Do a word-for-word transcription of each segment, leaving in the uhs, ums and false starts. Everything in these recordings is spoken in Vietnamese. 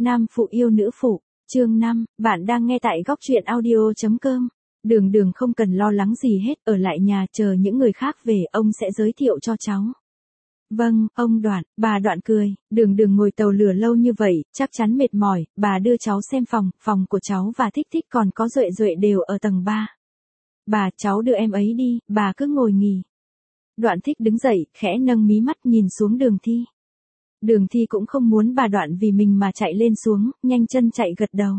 Nam phụ yêu nữ phụ, chương năm, bạn đang nghe tại góc truyện audio chấm com. Đường Đường không cần lo lắng gì hết, ở lại nhà chờ những người khác về, ông sẽ giới thiệu cho cháu. Vâng, ông Đoạn, bà Đoạn cười, Đường Đường ngồi tàu lửa lâu như vậy, chắc chắn mệt mỏi, bà đưa cháu xem phòng, phòng của cháu và Thích Thích còn có Duệ Duệ đều ở tầng ba. Bà, cháu đưa em ấy đi, bà cứ ngồi nghỉ. Đoạn Thích đứng dậy, khẽ nâng mí mắt nhìn xuống Đường Thi. Đường Thi cũng không muốn bà Đoạn vì mình mà chạy lên xuống, nhanh chân chạy gật đầu.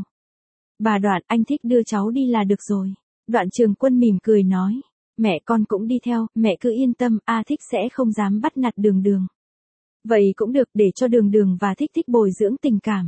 Bà Đoạn, anh Thích đưa cháu đi là được rồi. Đoạn Trường Quân mỉm cười nói. Mẹ con cũng đi theo, mẹ cứ yên tâm, A Thích sẽ không dám bắt nạt Đường Đường. Vậy cũng được, để cho Đường Đường và Thích Thích bồi dưỡng tình cảm.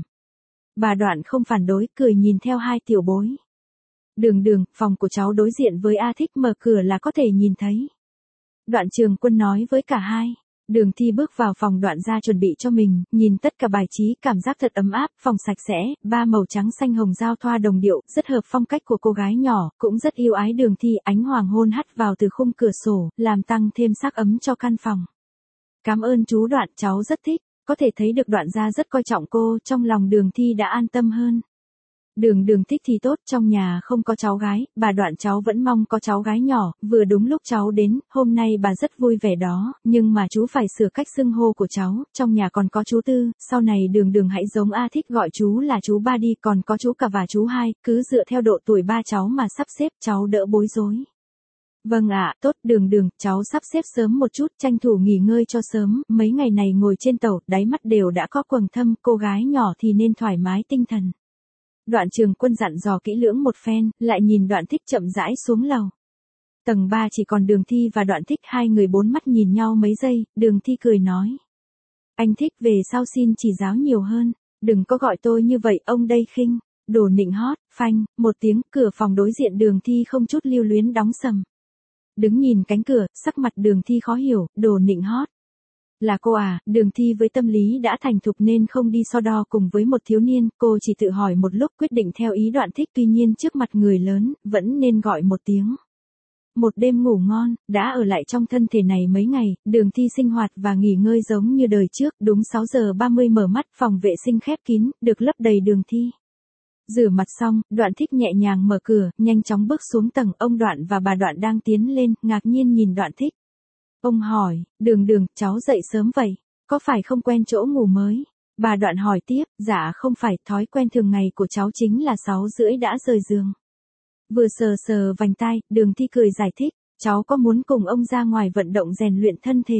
Bà Đoạn không phản đối, cười nhìn theo hai tiểu bối. Đường Đường, phòng của cháu đối diện với A Thích, mở cửa là có thể nhìn thấy. Đoạn Trường Quân nói với cả hai. Đường Thi bước vào phòng Đoạn ra chuẩn bị cho mình, nhìn tất cả bài trí, cảm giác thật ấm áp, phòng sạch sẽ, ba màu trắng xanh hồng giao thoa đồng điệu, rất hợp phong cách của cô gái nhỏ, cũng rất yêu ái Đường Thi, ánh hoàng hôn hắt vào từ khung cửa sổ, làm tăng thêm sắc ấm cho căn phòng. Cảm ơn chú Đoạn, cháu rất thích, có thể thấy được Đoạn gia rất coi trọng cô, trong lòng Đường Thi đã an tâm hơn. Đường Đường thích thì tốt, trong nhà không có cháu gái, bà Đoạn cháu vẫn mong có cháu gái nhỏ, vừa đúng lúc cháu đến, hôm nay bà rất vui vẻ đó, nhưng mà chú phải sửa cách xưng hô của cháu, trong nhà còn có chú Tư, sau này Đường Đường hãy giống A Thích gọi chú là chú ba đi, còn có chú cả và chú hai, cứ dựa theo độ tuổi ba cháu mà sắp xếp, cháu đỡ bối rối. Vâng ạ, tốt Đường Đường, cháu sắp xếp sớm một chút, tranh thủ nghỉ ngơi cho sớm, mấy ngày này ngồi trên tàu, đáy mắt đều đã có quầng thâm, cô gái nhỏ thì nên thoải mái tinh thần. Đoạn Trường Quân dặn dò kỹ lưỡng một phen, lại nhìn Đoạn Thích chậm rãi xuống lầu. Tầng ba chỉ còn Đường Thi và Đoạn Thích, hai người bốn mắt nhìn nhau mấy giây, Đường Thi cười nói. Anh Thích về sau xin chỉ giáo nhiều hơn, đừng có gọi tôi như vậy, ông đây khinh, đồ nịnh hót, phanh, một tiếng, cửa phòng đối diện Đường Thi không chút lưu luyến đóng sầm. Đứng nhìn cánh cửa, sắc mặt Đường Thi khó hiểu, đồ nịnh hót. Là cô à, Đường Thi với tâm lý đã thành thục nên không đi so đo cùng với một thiếu niên, cô chỉ tự hỏi một lúc quyết định theo ý Đoạn Thích, tuy nhiên trước mặt người lớn, vẫn nên gọi một tiếng. Một đêm ngủ ngon, đã ở lại trong thân thể này mấy ngày, Đường Thi sinh hoạt và nghỉ ngơi giống như đời trước, đúng sáu giờ ba mươi mở mắt, phòng vệ sinh khép kín, được lấp đầy Đường Thi. Rửa mặt xong, Đoạn Thích nhẹ nhàng mở cửa, nhanh chóng bước xuống tầng, ông Đoạn và bà Đoạn đang tiến lên, ngạc nhiên nhìn Đoạn Thích. Ông hỏi, Đường Đường, cháu dậy sớm vậy, có phải không quen chỗ ngủ mới? Bà Đoạn hỏi tiếp, dạ không phải, thói quen thường ngày của cháu chính là sáu rưỡi đã rời giường. Vừa sờ sờ vành tai, Đường Thi cười giải thích, cháu có muốn cùng ông ra ngoài vận động rèn luyện thân thể.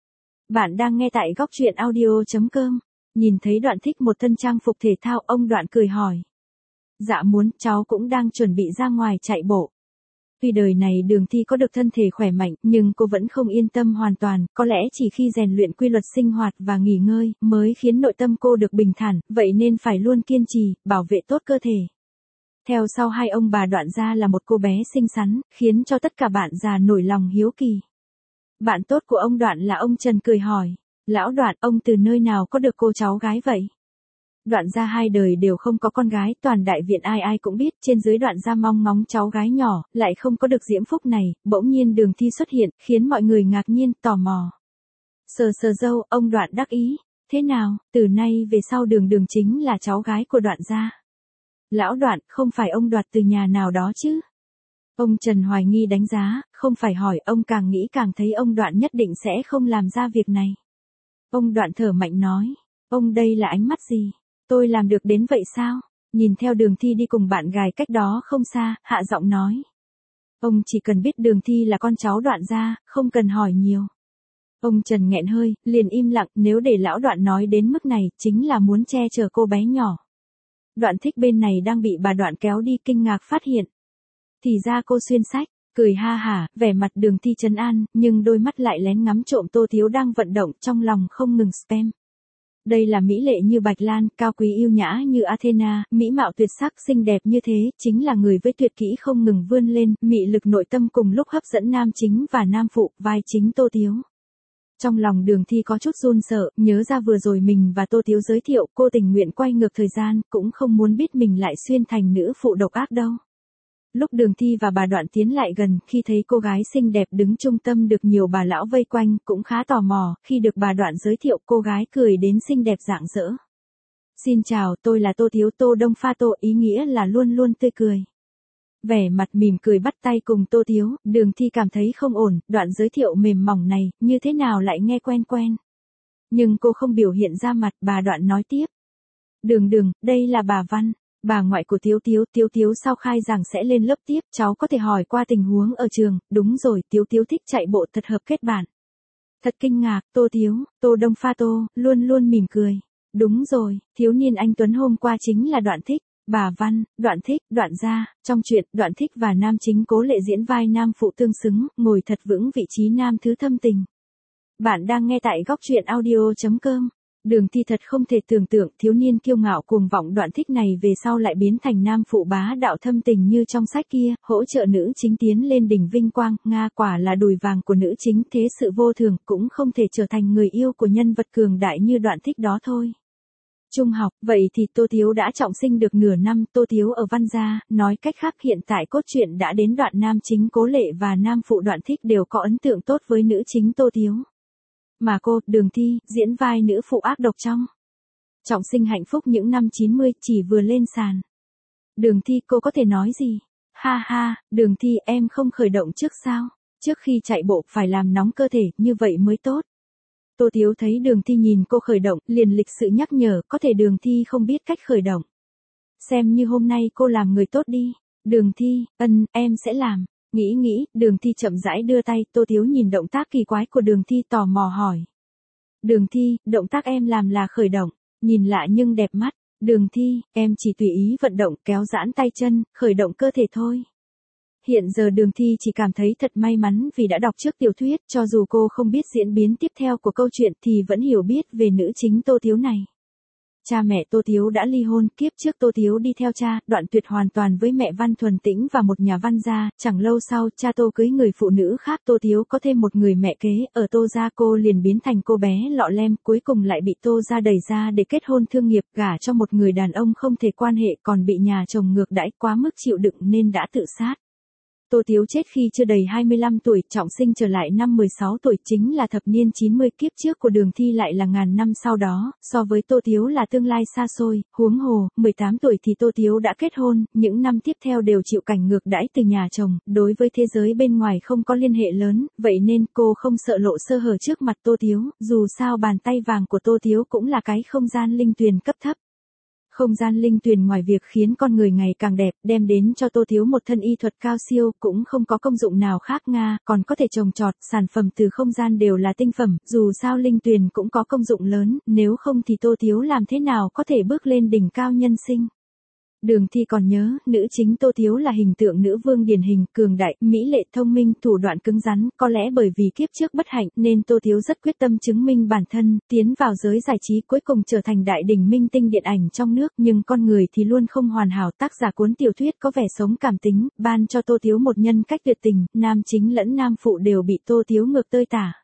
Bạn đang nghe tại góc truyện audio chấm com, nhìn thấy Đoạn Thích một thân trang phục thể thao, ông Đoạn cười hỏi. Dạ muốn, cháu cũng đang chuẩn bị ra ngoài chạy bộ. Tuy đời này Đường Thi có được thân thể khỏe mạnh, nhưng cô vẫn không yên tâm hoàn toàn, có lẽ chỉ khi rèn luyện quy luật sinh hoạt và nghỉ ngơi, mới khiến nội tâm cô được bình thản, vậy nên phải luôn kiên trì, bảo vệ tốt cơ thể. Theo sau hai ông bà Đoạn gia là một cô bé xinh xắn, khiến cho tất cả bạn già nổi lòng hiếu kỳ. Bạn tốt của ông Đoạn là ông Trần cười hỏi, lão Đoạn, ông từ nơi nào có được cô cháu gái vậy? Đoạn gia hai đời đều không có con gái, toàn đại viện ai ai cũng biết, trên dưới Đoạn gia mong ngóng cháu gái nhỏ, lại không có được diễm phúc này, bỗng nhiên Đường Thi xuất hiện, khiến mọi người ngạc nhiên, tò mò. Sờ sờ dâu, ông Đoạn đắc ý, thế nào, từ nay về sau Đường Đường chính là cháu gái của Đoạn gia. Lão Đoạn, không phải ông đoạt từ nhà nào đó chứ? Ông Trần hoài nghi đánh giá, không phải hỏi, ông càng nghĩ càng thấy ông Đoạn nhất định sẽ không làm ra việc này. Ông Đoạn thở mạnh nói, ông đây là ánh mắt gì? Tôi làm được đến vậy sao? Nhìn theo Đường Thi đi cùng bạn gái cách đó không xa, hạ giọng nói. Ông chỉ cần biết Đường Thi là con cháu Đoạn gia, không cần hỏi nhiều. Ông Trần nghẹn hơi, liền im lặng, nếu để lão Đoạn nói đến mức này, chính là muốn che chở cô bé nhỏ. Đoạn Thích bên này đang bị bà Đoạn kéo đi, kinh ngạc phát hiện. Thì ra cô xuyên sách, cười ha hả, vẻ mặt Đường Thi trấn an, nhưng đôi mắt lại lén ngắm trộm Tô Thiếu đang vận động, trong lòng không ngừng spam. Đây là mỹ lệ như Bạch Lan, cao quý yêu nhã như Athena, mỹ mạo tuyệt sắc xinh đẹp như thế, chính là người với tuyệt kỹ không ngừng vươn lên, mị lực nội tâm cùng lúc hấp dẫn nam chính và nam phụ, vai chính Tô Thiếu. Trong lòng Đường Thi có chút run sợ, nhớ ra vừa rồi mình và Tô Thiếu giới thiệu, cô tình nguyện quay ngược thời gian, cũng không muốn biết mình lại xuyên thành nữ phụ độc ác đâu. Lúc Đường Thi và bà Đoạn tiến lại gần, khi thấy cô gái xinh đẹp đứng trung tâm được nhiều bà lão vây quanh, cũng khá tò mò, khi được bà Đoạn giới thiệu cô gái cười đến xinh đẹp rạng rỡ. Xin chào, tôi là Tô Thiếu, Tô Đông Pha Tô, ý nghĩa là luôn luôn tươi cười. Vẻ mặt mỉm cười bắt tay cùng Tô Thiếu, Đường Thi cảm thấy không ổn, đoạn giới thiệu mềm mỏng này, như thế nào lại nghe quen quen. Nhưng cô không biểu hiện ra mặt, bà đoạn nói tiếp. Đường Đường, đây là bà Văn, bà ngoại của Tiếu Tiếu, Tiếu Tiếu sau khai giảng sẽ lên lớp tiếp, cháu có thể hỏi qua tình huống ở trường, đúng rồi, Tiếu Tiếu thích chạy bộ thật hợp kết bạn. Thật kinh ngạc, Tô Thiếu, Tô Đông Pha Tô, luôn luôn mỉm cười. Đúng rồi, thiếu niên anh Tuấn hôm qua chính là Đoạn Thích. Bà Văn, Đoạn Thích, Đoạn gia, trong chuyện, Đoạn Thích và nam chính Cố Lệ diễn vai nam phụ tương xứng, ngồi thật vững vị trí nam thứ thâm tình. Bạn đang nghe tại góc truyện audio chấm com. Đường Thi thật không thể tưởng tượng thiếu niên kiêu ngạo cuồng vọng Đoạn Thích này về sau lại biến thành nam phụ bá đạo thâm tình như trong sách kia, hỗ trợ nữ chính tiến lên đỉnh vinh quang, Nga quả là đùi vàng của nữ chính, thế sự vô thường, cũng không thể trở thành người yêu của nhân vật cường đại như Đoạn Thích đó thôi. Trung học, vậy thì Tô Thiếu đã trọng sinh được nửa năm, Tô Thiếu ở Văn gia, nói cách khác hiện tại cốt truyện đã đến đoạn nam chính Cố Lệ và nam phụ Đoạn Thích đều có ấn tượng tốt với nữ chính Tô Thiếu. Mà cô, Đường Thi, diễn vai nữ phụ ác độc trong Trọng sinh hạnh phúc những năm chín mươi, chỉ vừa lên sàn. Đường Thi, cô có thể nói gì? Ha ha, Đường Thi, em không khởi động trước sao? Trước khi chạy bộ phải làm nóng cơ thể, như vậy mới tốt. Tô Thiếu thấy Đường Thi nhìn cô khởi động, liền lịch sự nhắc nhở, có thể Đường Thi không biết cách khởi động. Xem như hôm nay cô làm người tốt đi. Đường Thi, ân, em sẽ làm. Nghĩ nghĩ, Đường Thi chậm rãi đưa tay, Tô Thiếu nhìn động tác kỳ quái của Đường Thi tò mò hỏi. Đường Thi, động tác em làm là khởi động, nhìn lạ nhưng đẹp mắt. Đường Thi, em chỉ tùy ý vận động, kéo giãn tay chân, khởi động cơ thể thôi. Hiện giờ Đường Thi chỉ cảm thấy thật may mắn vì đã đọc trước tiểu thuyết, cho dù cô không biết diễn biến tiếp theo của câu chuyện thì vẫn hiểu biết về nữ chính Tô Thiếu này. Cha mẹ Tô Thiếu đã ly hôn, kiếp trước Tô Thiếu đi theo cha, đoạn tuyệt hoàn toàn với mẹ Văn Thuần Tĩnh và một nhà Văn gia, chẳng lâu sau, cha Tô cưới người phụ nữ khác, Tô Thiếu có thêm một người mẹ kế, ở Tô gia cô liền biến thành cô bé lọ lem, cuối cùng lại bị Tô gia đẩy ra để kết hôn thương nghiệp, gả cho một người đàn ông không thể quan hệ, còn bị nhà chồng ngược đãi quá mức chịu đựng nên đã tự sát. Tô Thiếu chết khi chưa đầy hai mươi lăm tuổi, trọng sinh trở lại năm mười sáu tuổi, chính là thập niên chín mươi, kiếp trước của Đường Thi lại là ngàn năm sau đó, so với Tô Thiếu là tương lai xa xôi, huống hồ, mười tám tuổi thì Tô Thiếu đã kết hôn, những năm tiếp theo đều chịu cảnh ngược đãi từ nhà chồng, đối với thế giới bên ngoài không có liên hệ lớn, vậy nên cô không sợ lộ sơ hở trước mặt Tô Thiếu, dù sao bàn tay vàng của Tô Thiếu cũng là cái không gian linh tuyền cấp thấp. Không gian linh tuyền ngoài việc khiến con người ngày càng đẹp, đem đến cho Tô Thiếu một thân y thuật cao siêu, cũng không có công dụng nào khác Nga, còn có thể trồng trọt, sản phẩm từ không gian đều là tinh phẩm, dù sao linh tuyền cũng có công dụng lớn, nếu không thì Tô Thiếu làm thế nào có thể bước lên đỉnh cao nhân sinh. Đường Thi còn nhớ, nữ chính Tô Thiếu là hình tượng nữ vương điển hình, cường đại, mỹ lệ, thông minh, thủ đoạn cứng rắn, có lẽ bởi vì kiếp trước bất hạnh nên Tô Thiếu rất quyết tâm chứng minh bản thân, tiến vào giới giải trí cuối cùng trở thành đại đỉnh minh tinh điện ảnh trong nước, nhưng con người thì luôn không hoàn hảo, tác giả cuốn tiểu thuyết có vẻ sống cảm tính, ban cho Tô Thiếu một nhân cách tuyệt tình, nam chính lẫn nam phụ đều bị Tô Thiếu ngược tơi tả.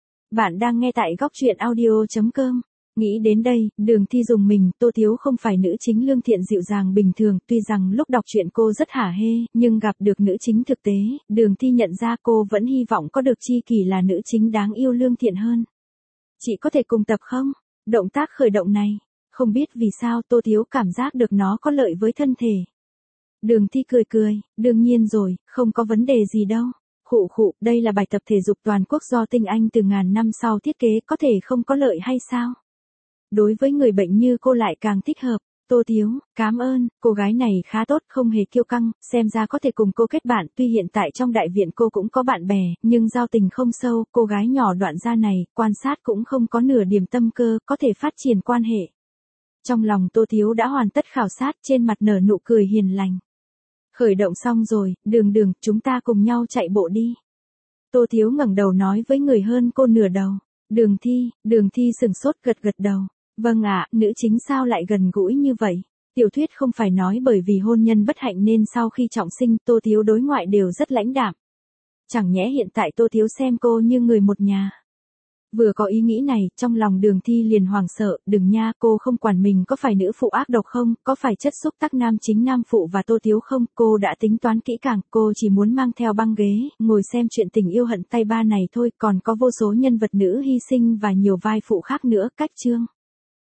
Bạn đang nghe tại góc truyện audio chấm com. Nghĩ đến đây, Đường Thi dùng mình, Tô Thiếu không phải nữ chính lương thiện dịu dàng bình thường, tuy rằng lúc đọc truyện cô rất hả hê, nhưng gặp được nữ chính thực tế, Đường Thi nhận ra cô vẫn hy vọng có được tri kỷ là nữ chính đáng yêu lương thiện hơn. Chị có thể cùng tập không? Động tác khởi động này, không biết vì sao Tô Thiếu cảm giác được nó có lợi với thân thể. Đường Thi cười cười, đương nhiên rồi, không có vấn đề gì đâu. Khụ khụ, đây là bài tập thể dục toàn quốc do tinh anh từ ngàn năm sau thiết kế, có thể không có lợi hay sao? Đối với người bệnh như cô lại càng thích hợp. Tô Thiếu, cảm ơn, cô gái này khá tốt, không hề kiêu căng, xem ra có thể cùng cô kết bạn, tuy hiện tại trong đại viện cô cũng có bạn bè, nhưng giao tình không sâu, cô gái nhỏ Đoạn gia này, quan sát cũng không có nửa điểm tâm cơ, có thể phát triển quan hệ. Trong lòng Tô Thiếu đã hoàn tất khảo sát, trên mặt nở nụ cười hiền lành. Khởi động xong rồi, Đường Đường, chúng ta cùng nhau chạy bộ đi. Tô Thiếu ngẩng đầu nói với người hơn cô nửa đầu. Đường Thi, Đường Thi sừng sốt gật gật đầu. Vâng ạ, nữ chính sao lại gần gũi như vậy? Tiểu thuyết không phải nói bởi vì hôn nhân bất hạnh nên sau khi trọng sinh Tô Thiếu đối ngoại đều rất lãnh đạm. Chẳng nhẽ hiện tại Tô Thiếu xem cô như người một nhà. Vừa có ý nghĩ này, trong lòng Đường Thi liền hoảng sợ, đừng nha, cô không quản mình có phải nữ phụ ác độc không, có phải chất xúc tác nam chính nam phụ và Tô Thiếu không, cô đã tính toán kỹ càng, cô chỉ muốn mang theo băng ghế, ngồi xem chuyện tình yêu hận tay ba này thôi, còn có vô số nhân vật nữ hy sinh và nhiều vai phụ khác nữa, cách chương.